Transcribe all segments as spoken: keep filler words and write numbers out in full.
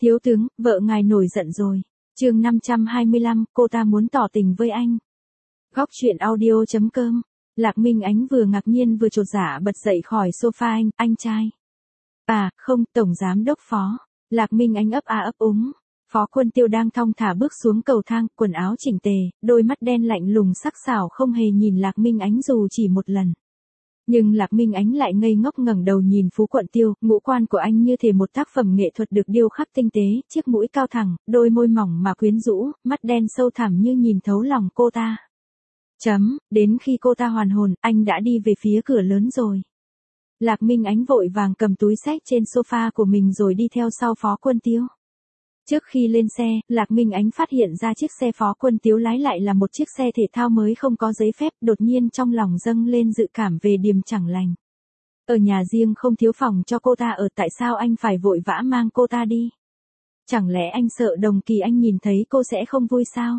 Thiếu tướng, vợ ngài nổi giận rồi. Chương năm trăm hai mươi lăm, cô ta muốn tỏ tình với anh. Góc truyện audio chấm com. Lạc Minh Ánh vừa ngạc nhiên vừa chột dạ bật dậy khỏi sofa. Anh, anh trai. À, không, tổng giám đốc Phó. Lạc Minh Ánh ấp a ấp úng. Phó Quân Tiêu đang thong thả bước xuống cầu thang, quần áo chỉnh tề, đôi mắt đen lạnh lùng sắc sảo không hề nhìn Lạc Minh Ánh dù chỉ một lần. Nhưng Lạc Minh Ánh lại ngây ngốc ngẩng đầu nhìn Phú Quận Tiêu, ngũ quan của anh như thể một tác phẩm nghệ thuật được điêu khắc tinh tế, chiếc mũi cao thẳng, đôi môi mỏng mà quyến rũ, mắt đen sâu thẳm như nhìn thấu lòng cô ta. Chấm, đến khi cô ta hoàn hồn, anh đã đi về phía cửa lớn rồi. Lạc Minh Ánh vội vàng cầm túi xách trên sofa của mình rồi đi theo sau Phó Quân Tiêu. Trước khi lên xe, Lạc Minh Ánh phát hiện ra chiếc xe Phó Quân Tiêu lái lại là một chiếc xe thể thao mới không có giấy phép, đột nhiên trong lòng dâng lên dự cảm về điềm chẳng lành. Ở nhà riêng không thiếu phòng cho cô ta ở, tại sao anh phải vội vã mang cô ta đi? Chẳng lẽ anh sợ Đồng Kỳ Anh nhìn thấy cô sẽ không vui sao?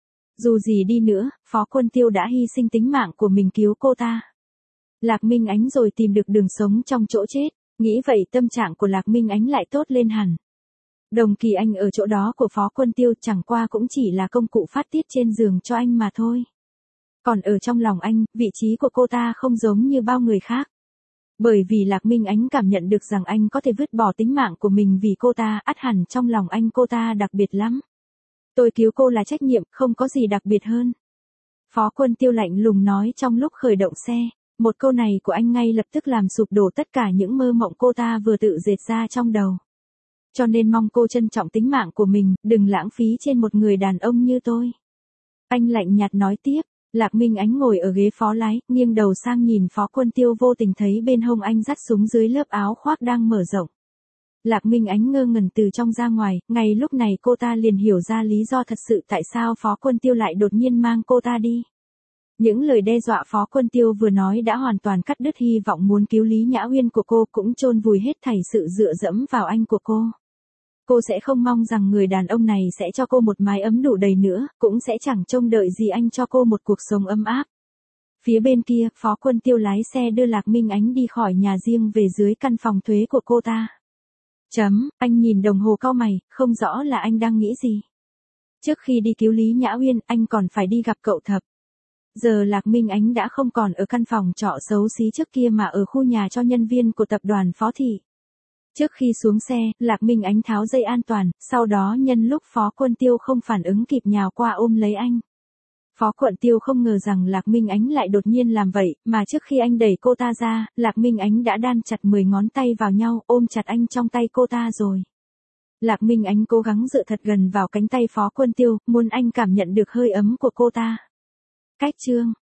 Dù gì đi nữa, Phó Quân Tiêu đã hy sinh tính mạng của mình cứu cô ta. Lạc Minh Ánh rồi tìm được đường sống trong chỗ chết, nghĩ vậy tâm trạng của Lạc Minh Ánh lại tốt lên hẳn. Đồng Kỳ Anh ở chỗ đó của Phó Quân Tiêu chẳng qua cũng chỉ là công cụ phát tiết trên giường cho anh mà thôi. Còn ở trong lòng anh, vị trí của cô ta không giống như bao người khác. Bởi vì Lạc Minh Ánh cảm nhận được rằng anh có thể vứt bỏ tính mạng của mình vì cô ta, ắt hẳn trong lòng anh cô ta đặc biệt lắm. Tôi cứu cô là trách nhiệm, không có gì đặc biệt hơn. Phó Quân Tiêu lạnh lùng nói trong lúc khởi động xe. Một câu này của anh ngay lập tức làm sụp đổ tất cả những mơ mộng cô ta vừa tự dệt ra trong đầu. Cho nên mong cô trân trọng tính mạng của mình, đừng lãng phí trên một người đàn ông như tôi. Anh lạnh nhạt nói tiếp. Lạc Minh Ánh ngồi ở ghế phó lái, nghiêng đầu sang nhìn Phó Quân Tiêu, vô tình thấy bên hông anh dắt súng dưới lớp áo khoác đang mở rộng. Lạc Minh Ánh ngơ ngẩn từ trong ra ngoài, ngay lúc này cô ta liền hiểu ra lý do thật sự tại sao Phó Quân Tiêu lại đột nhiên mang cô ta đi. Những lời đe dọa Phó Quân Tiêu vừa nói đã hoàn toàn cắt đứt hy vọng muốn cứu Lý Nhã Uyên của cô, cũng chôn vùi hết thảy sự dựa dẫm vào anh của cô. Cô sẽ không mong rằng người đàn ông này sẽ cho cô một mái ấm đủ đầy nữa, cũng sẽ chẳng trông đợi gì anh cho cô một cuộc sống ấm áp. Phía bên kia, Phó Quân Tiêu lái xe đưa Lạc Minh Ánh đi khỏi nhà riêng về dưới căn phòng thuế của cô ta. Chấm, anh nhìn đồng hồ cau mày, không rõ là anh đang nghĩ gì. Trước khi đi cứu Lý Nhã Uyên, anh còn phải đi gặp cậu Thập. Giờ Lạc Minh Ánh đã không còn ở căn phòng trọ xấu xí trước kia mà ở khu nhà cho nhân viên của tập đoàn Phó Thị. Trước khi xuống xe, Lạc Minh Ánh tháo dây an toàn, sau đó nhân lúc Phó Quân Tiêu không phản ứng kịp nhào qua ôm lấy anh. Phó Quân Tiêu không ngờ rằng Lạc Minh Ánh lại đột nhiên làm vậy, mà trước khi anh đẩy cô ta ra, Lạc Minh Ánh đã đan chặt mười ngón tay vào nhau, ôm chặt anh trong tay cô ta rồi. Lạc Minh Ánh cố gắng dựa thật gần vào cánh tay Phó Quân Tiêu, muốn anh cảm nhận được hơi ấm của cô ta. Cách chương